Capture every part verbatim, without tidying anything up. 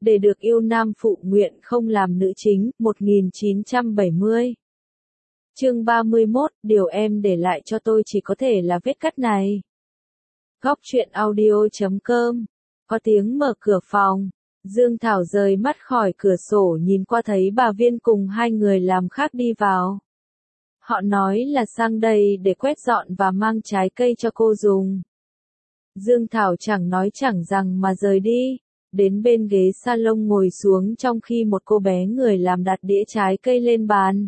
để được yêu nam phụ nguyện không làm nữ chính, một nghìn chín trăm bảy mươi. Chương ba mươi mốt, điều em để lại cho tôi chỉ có thể là vết cắt này. Góc truyện audio chấm com. Có tiếng mở cửa phòng. Dương Thảo rời mắt khỏi cửa sổ nhìn qua thấy bà Viên cùng hai người làm khác đi vào. Họ nói là sang đây để quét dọn và mang trái cây cho cô dùng. Dương Thảo chẳng nói chẳng rằng mà rời đi, đến bên ghế salon ngồi xuống trong khi một cô bé người làm đặt đĩa trái cây lên bàn.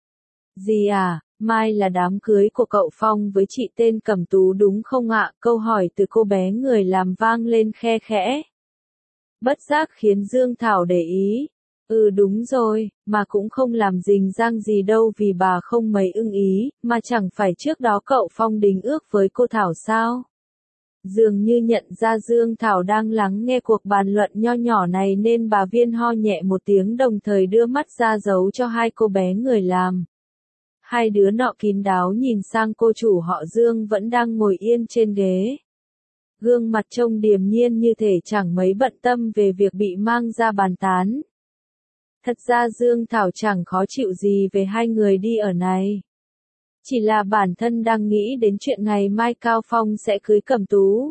Dì à, mai là đám cưới của cậu Phong với chị tên Cẩm Tú đúng không ạ? Câu hỏi từ cô bé người làm vang lên khe khẽ. Bất giác khiến Dương Thảo để ý. Ừ đúng rồi, mà cũng không làm rình rang gì đâu vì bà không mấy ưng ý, mà chẳng phải trước đó cậu Phong đính ước với cô Thảo sao? Dường như nhận ra Dương Thảo đang lắng nghe cuộc bàn luận nho nhỏ này nên bà Viên ho nhẹ một tiếng đồng thời đưa mắt ra dấu cho hai cô bé người làm. Hai đứa nọ kín đáo nhìn sang cô chủ họ Dương vẫn đang ngồi yên trên ghế. Gương mặt trông điềm nhiên như thể chẳng mấy bận tâm về việc bị mang ra bàn tán. Thật ra Dương Thảo chẳng khó chịu gì về hai người đi ở này. Chỉ là bản thân đang nghĩ đến chuyện ngày mai Cao Phong sẽ cưới Cẩm Tú.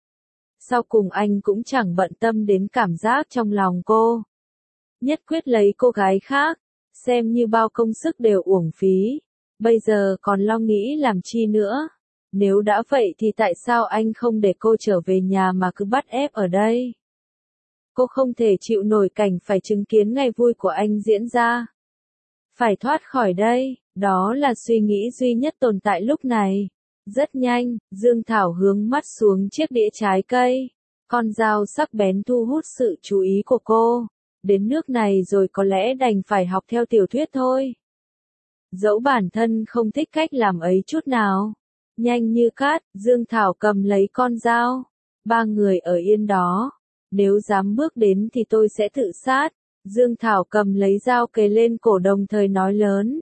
Sau cùng anh cũng chẳng bận tâm đến cảm giác trong lòng cô. Nhất quyết lấy cô gái khác, xem như bao công sức đều uổng phí. Bây giờ còn lo nghĩ làm chi nữa. Nếu đã vậy thì tại sao anh không để cô trở về nhà mà cứ bắt ép ở đây? Cô không thể chịu nổi cảnh phải chứng kiến ngày vui của anh diễn ra. Phải thoát khỏi đây, đó là suy nghĩ duy nhất tồn tại lúc này. Rất nhanh, Dương Thảo hướng mắt xuống chiếc đĩa trái cây. Con dao sắc bén thu hút sự chú ý của cô. Đến nước này rồi có lẽ đành phải học theo tiểu thuyết thôi. Dẫu bản thân không thích cách làm ấy chút nào. Nhanh như cát, Dương Thảo cầm lấy con dao. Ba người ở yên đó. Nếu dám bước đến thì tôi sẽ tự sát. Dương Thảo cầm lấy dao kề lên cổ đồng thời nói lớn.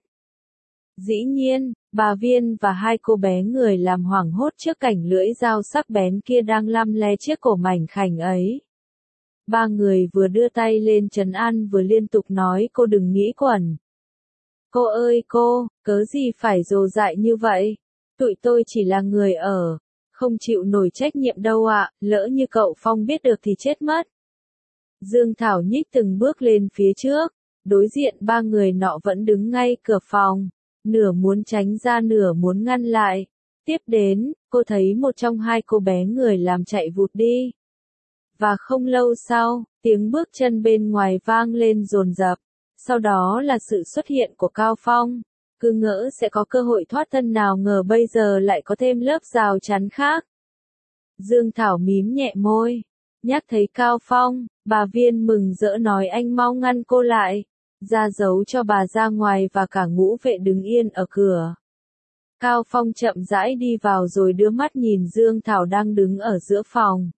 Dĩ nhiên, bà Viên và hai cô bé người làm hoảng hốt trước cảnh lưỡi dao sắc bén kia đang lăm le chiếc cổ mảnh khảnh ấy. Ba người vừa đưa tay lên trấn an vừa liên tục nói cô đừng nghĩ quẩn. Cô ơi cô, cớ gì phải dồ dại như vậy? Tụi tôi chỉ là người ở, không chịu nổi trách nhiệm đâu ạ, lỡ như cậu Phong biết được thì chết mất. Dương Thảo nhích từng bước lên phía trước, đối diện ba người nọ vẫn đứng ngay cửa phòng, nửa muốn tránh ra nửa muốn ngăn lại. Tiếp đến, cô thấy một trong hai cô bé người làm chạy vụt đi. Và không lâu sau, tiếng bước chân bên ngoài vang lên dồn dập, sau đó là sự xuất hiện của Cao Phong. Cứ ngỡ sẽ có cơ hội thoát thân nào ngờ bây giờ lại có thêm lớp rào chắn khác. Dương Thảo mím nhẹ môi. Nhắc thấy Cao Phong, bà Viên mừng rỡ nói anh mau ngăn cô lại. Ra dấu cho bà ra ngoài và cả ngũ vệ đứng yên ở cửa. Cao Phong chậm rãi đi vào rồi đưa mắt nhìn Dương Thảo đang đứng ở giữa phòng.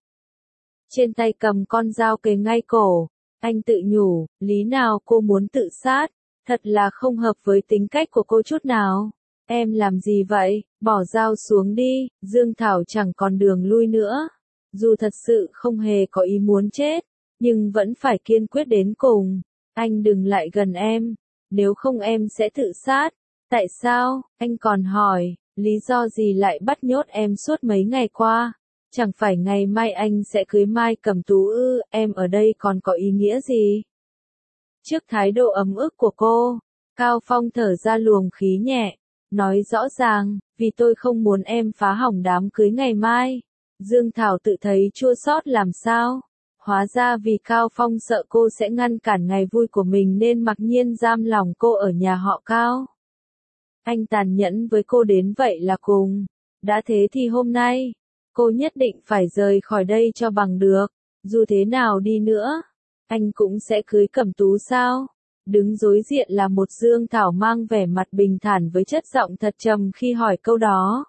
Trên tay cầm con dao kề ngay cổ. Anh tự nhủ, lý nào cô muốn tự sát. Thật là không hợp với tính cách của cô chút nào. Em làm gì vậy? Bỏ dao xuống đi, Dương Thảo chẳng còn đường lui nữa. Dù thật sự không hề có ý muốn chết, nhưng vẫn phải kiên quyết đến cùng. Anh đừng lại gần em, nếu không em sẽ tự sát. Tại sao? Anh còn hỏi, lý do gì lại bắt nhốt em suốt mấy ngày qua? Chẳng phải ngày mai anh sẽ cưới Mai Cẩm Tú ư, em ở đây còn có ý nghĩa gì? Trước thái độ ấm ức của cô, Cao Phong thở ra luồng khí nhẹ, nói rõ ràng, vì tôi không muốn em phá hỏng đám cưới ngày mai. Dương Thảo tự thấy chua xót làm sao? Hóa ra vì Cao Phong sợ cô sẽ ngăn cản ngày vui của mình nên mặc nhiên giam lòng cô ở nhà họ Cao. Anh tàn nhẫn với cô đến vậy là cùng. Đã thế thì hôm nay, cô nhất định phải rời khỏi đây cho bằng được. Dù thế nào đi nữa, anh cũng sẽ cưới Cẩm Tú sao? Đứng đối diện là một Dương Thảo mang vẻ mặt bình thản với chất giọng thật trầm khi hỏi câu đó.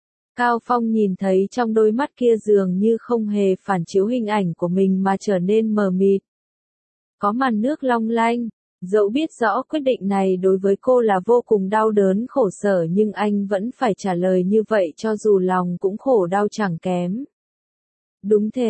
Cao Phong nhìn thấy trong đôi mắt kia dường như không hề phản chiếu hình ảnh của mình mà trở nên mờ mịt. Có màn nước long lanh, dẫu biết rõ quyết định này đối với cô là vô cùng đau đớn khổ sở nhưng anh vẫn phải trả lời như vậy cho dù lòng cũng khổ đau chẳng kém. Đúng thế,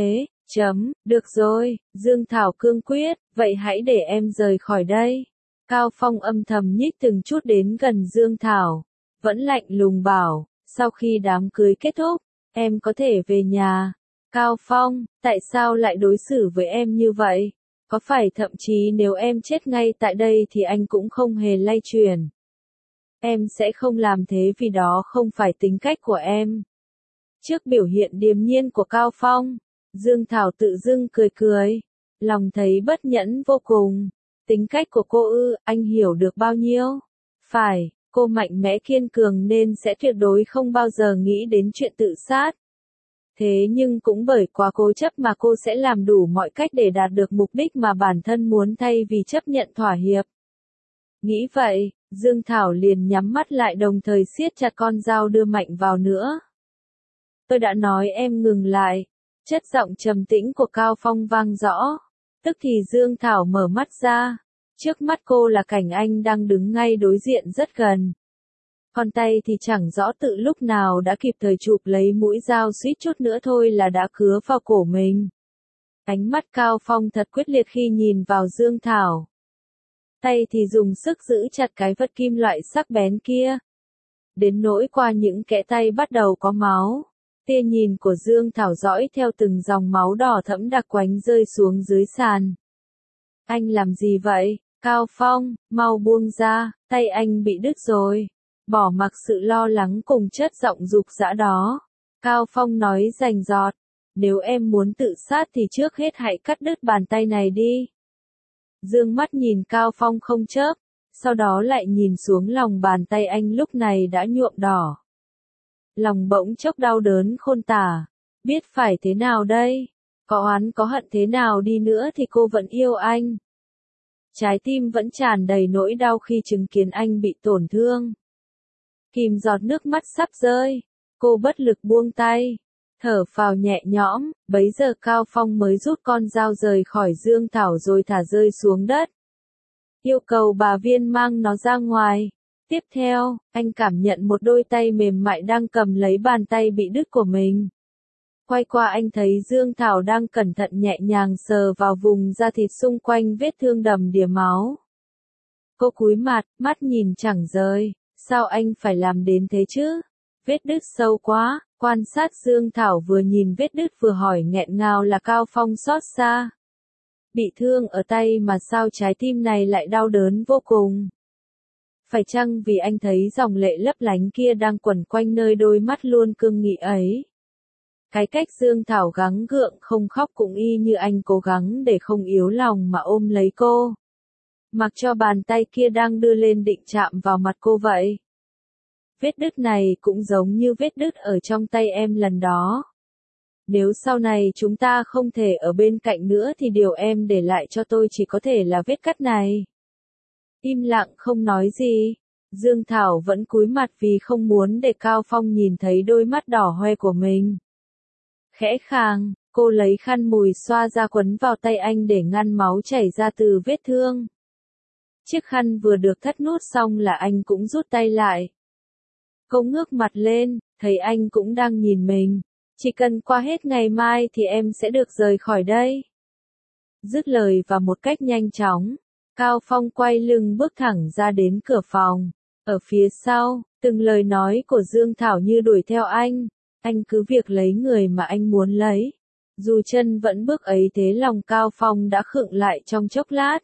Chấm, được rồi, Dương Thảo cương quyết, vậy hãy để em rời khỏi đây. Cao Phong âm thầm nhích từng chút đến gần Dương Thảo, vẫn lạnh lùng bảo, sau khi đám cưới kết thúc, em có thể về nhà. Cao Phong, tại sao lại đối xử với em như vậy? Có phải thậm chí nếu em chết ngay tại đây thì anh cũng không hề lay chuyển? Em sẽ không làm thế vì đó không phải tính cách của em. Trước biểu hiện điềm nhiên của Cao Phong, Dương Thảo tự dưng cười cười, lòng thấy bất nhẫn vô cùng. Tính cách của cô ư, anh hiểu được bao nhiêu? Phải, cô mạnh mẽ kiên cường nên sẽ tuyệt đối không bao giờ nghĩ đến chuyện tự sát. Thế nhưng cũng bởi quá cố chấp mà cô sẽ làm đủ mọi cách để đạt được mục đích mà bản thân muốn thay vì chấp nhận thỏa hiệp. Nghĩ vậy, Dương Thảo liền nhắm mắt lại đồng thời siết chặt con dao đưa mạnh vào nữa. Tôi đã nói em ngừng lại. Chất giọng trầm tĩnh của Cao Phong vang rõ. Tức thì Dương Thảo mở mắt ra. Trước mắt cô là cảnh anh đang đứng ngay đối diện rất gần. Còn tay thì chẳng rõ tự lúc nào đã kịp thời chụp lấy mũi dao suýt chút nữa thôi là đã cứa vào cổ mình. Ánh mắt Cao Phong thật quyết liệt khi nhìn vào Dương Thảo. Tay thì dùng sức giữ chặt cái vật kim loại sắc bén kia. Đến nỗi qua những kẽ tay bắt đầu có máu. Tia nhìn của Dương Thảo dõi theo từng dòng máu đỏ thẫm đặc quánh rơi xuống dưới sàn. Anh làm gì vậy? Cao Phong, mau buông ra, tay anh bị đứt rồi. Bỏ mặc sự lo lắng cùng chất giọng dục dã đó. Cao Phong nói rành rọt. Nếu em muốn tự sát thì trước hết hãy cắt đứt bàn tay này đi. Dương mắt nhìn Cao Phong không chớp, sau đó lại nhìn xuống lòng bàn tay anh lúc này đã nhuộm đỏ. Lòng bỗng chốc đau đớn khôn tả, biết phải thế nào đây? Có oán có hận thế nào đi nữa thì cô vẫn yêu anh. Trái tim vẫn tràn đầy nỗi đau khi chứng kiến anh bị tổn thương. Kìm giọt nước mắt sắp rơi, cô bất lực buông tay, thở phào nhẹ nhõm, bấy giờ Cao Phong mới rút con dao rời khỏi Dương Thảo rồi thả rơi xuống đất. Yêu cầu bà Viên mang nó ra ngoài. Tiếp theo, anh cảm nhận một đôi tay mềm mại đang cầm lấy bàn tay bị đứt của mình. Quay qua anh thấy Dương Thảo đang cẩn thận nhẹ nhàng sờ vào vùng da thịt xung quanh vết thương đầm đìa máu. Cô cúi mặt, mắt nhìn chẳng rời, sao anh phải làm đến thế chứ? Vết đứt sâu quá, quan sát Dương Thảo vừa nhìn vết đứt vừa hỏi nghẹn ngào là Cao Phong xót xa. Bị thương ở tay mà sao trái tim này lại đau đớn vô cùng? Phải chăng vì anh thấy dòng lệ lấp lánh kia đang quẩn quanh nơi đôi mắt luôn cương nghị ấy? Cái cách Dương Thảo gắng gượng không khóc cũng y như anh cố gắng để không yếu lòng mà ôm lấy cô. Mặc cho bàn tay kia đang đưa lên định chạm vào mặt cô vậy. Vết đứt này cũng giống như vết đứt ở trong tay em lần đó. Nếu sau này chúng ta không thể ở bên cạnh nữa thì điều em để lại cho tôi chỉ có thể là vết cắt này. Im lặng không nói gì. Dương Thảo vẫn cúi mặt vì không muốn để Cao Phong nhìn thấy đôi mắt đỏ hoe của mình. Khẽ khàng, cô lấy khăn mùi xoa ra quấn vào tay anh để ngăn máu chảy ra từ vết thương. Chiếc khăn vừa được thắt nút xong là anh cũng rút tay lại. Cô ngước mặt lên, thấy anh cũng đang nhìn mình. Chỉ cần qua hết ngày mai thì em sẽ được rời khỏi đây. Dứt lời và một cách nhanh chóng, Cao Phong quay lưng bước thẳng ra đến cửa phòng. Ở phía sau, từng lời nói của Dương Thảo như đuổi theo anh. Anh cứ việc lấy người mà anh muốn lấy. Dù chân vẫn bước ấy thế lòng Cao Phong đã khựng lại trong chốc lát.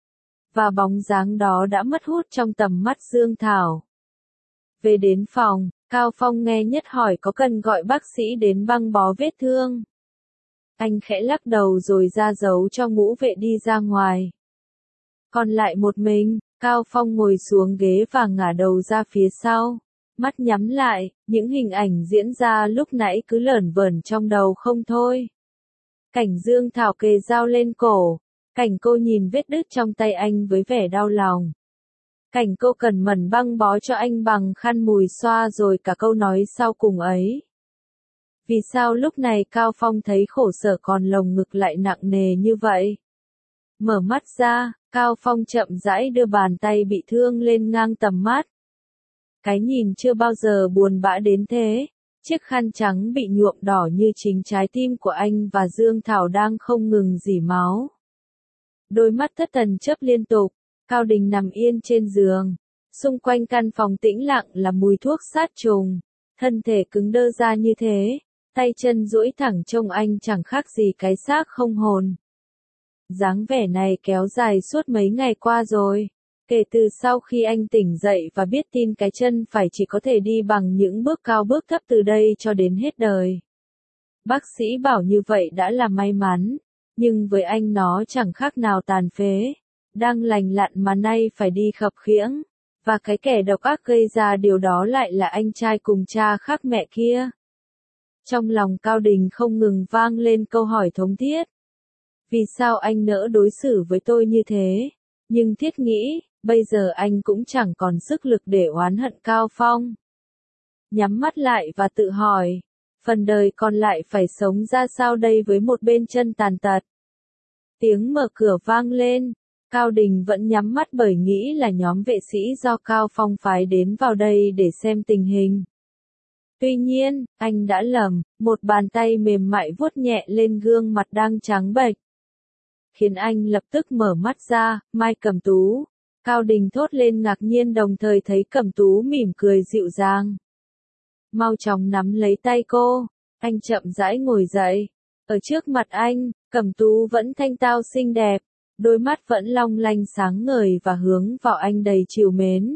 Và bóng dáng đó đã mất hút trong tầm mắt Dương Thảo. Về đến phòng, Cao Phong nghe Nhất hỏi có cần gọi bác sĩ đến băng bó vết thương. Anh khẽ lắc đầu rồi ra dấu cho ngũ vệ đi ra ngoài. Còn lại một mình, Cao Phong ngồi xuống ghế và ngả đầu ra phía sau. Mắt nhắm lại, những hình ảnh diễn ra lúc nãy cứ lởn vởn trong đầu không thôi. Cảnh Dương Thảo kề dao lên cổ. Cảnh cô nhìn vết đứt trong tay anh với vẻ đau lòng. Cảnh cô cẩn mẩn băng bó cho anh bằng khăn mùi xoa rồi cả câu nói sau cùng ấy. Vì sao lúc này Cao Phong thấy khổ sở còn lồng ngực lại nặng nề như vậy? Mở mắt ra, Cao Phong chậm rãi đưa bàn tay bị thương lên ngang tầm mắt. Cái nhìn chưa bao giờ buồn bã đến thế. Chiếc khăn trắng bị nhuộm đỏ như chính trái tim của anh và Dương Thảo đang không ngừng rỉ máu. Đôi mắt thất thần chớp liên tục, Cao Đình nằm yên trên giường. Xung quanh căn phòng tĩnh lặng là mùi thuốc sát trùng. Thân thể cứng đơ ra như thế, tay chân duỗi thẳng trông anh chẳng khác gì cái xác không hồn. Dáng vẻ này kéo dài suốt mấy ngày qua rồi. Kể từ sau khi anh tỉnh dậy và biết tin cái chân phải chỉ có thể đi bằng những bước cao bước thấp từ đây cho đến hết đời. Bác sĩ bảo như vậy đã là may mắn, nhưng với anh nó chẳng khác nào tàn phế. Đang lành lặn mà nay phải đi khập khiễng. Và cái kẻ độc ác gây ra điều đó lại là anh trai cùng cha khác mẹ kia. Trong lòng Cao Đình không ngừng vang lên câu hỏi thống thiết. Vì sao anh nỡ đối xử với tôi như thế? Nhưng thiết nghĩ, bây giờ anh cũng chẳng còn sức lực để oán hận Cao Phong. Nhắm mắt lại và tự hỏi, phần đời còn lại phải sống ra sao đây với một bên chân tàn tật? Tiếng mở cửa vang lên. Cao Đình vẫn nhắm mắt bởi nghĩ là nhóm vệ sĩ do Cao Phong phái đến vào đây để xem tình hình. Tuy nhiên, anh đã lầm, một bàn tay mềm mại vuốt nhẹ lên gương mặt đang trắng bệch. Khiến anh lập tức mở mắt ra, Mai Cẩm Tú. Cao Đình thốt lên ngạc nhiên đồng thời thấy Cẩm Tú mỉm cười dịu dàng. Mau chóng nắm lấy tay cô, anh chậm rãi ngồi dậy. Ở trước mặt anh, Cẩm Tú vẫn thanh tao xinh đẹp. Đôi mắt vẫn long lanh sáng ngời và hướng vào anh đầy trìu mến.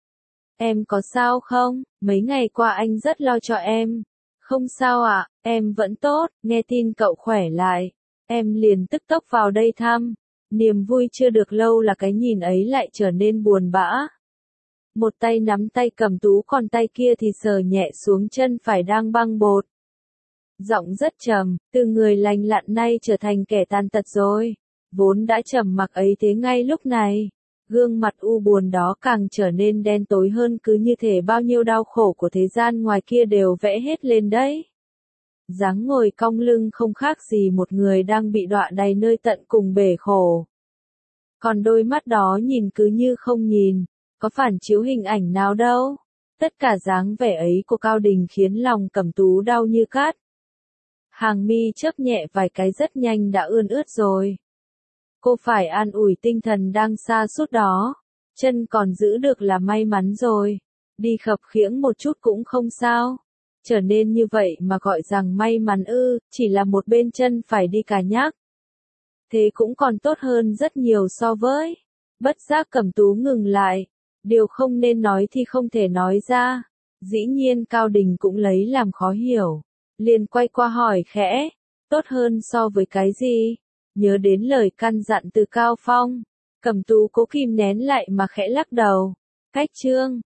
Em có sao không? Mấy ngày qua anh rất lo cho em. Không sao ạ, à, em vẫn tốt, nghe tin cậu khỏe lại. Em liền tức tốc vào đây thăm. Niềm vui chưa được lâu là cái nhìn ấy lại trở nên buồn bã. Một tay nắm tay Cẩm Tú còn tay kia thì sờ nhẹ xuống chân phải đang băng bột. Giọng rất trầm, từ người lành lặn nay trở thành kẻ tàn tật rồi. Vốn đã trầm mặc ấy thế ngay lúc này, gương mặt u buồn đó càng trở nên đen tối hơn cứ như thể bao nhiêu đau khổ của thế gian ngoài kia đều vẽ hết lên đấy. Dáng ngồi cong lưng không khác gì một người đang bị đọa đầy nơi tận cùng bể khổ. Còn đôi mắt đó nhìn cứ như không nhìn, có phản chiếu hình ảnh nào đâu. Tất cả dáng vẻ ấy của Cao Đình khiến lòng Cẩm Tú đau như cắt. Hàng mi chớp nhẹ vài cái rất nhanh đã ươn ướt rồi. Cô phải an ủi tinh thần đang sa sút đó. Chân còn giữ được là may mắn rồi. Đi khập khiễng một chút cũng không sao. Trở nên như vậy mà gọi rằng may mắn ư, chỉ là một bên chân phải đi cà nhắc. Thế cũng còn tốt hơn rất nhiều so với. Bất giác Cẩm Tú ngừng lại. Điều không nên nói thì không thể nói ra. Dĩ nhiên Cao Đình cũng lấy làm khó hiểu. Liền quay qua hỏi khẽ. Tốt hơn so với cái gì? Nhớ đến lời căn dặn từ Cao Phong. Cẩm Tú cố kìm nén lại mà khẽ lắc đầu. Cách chương.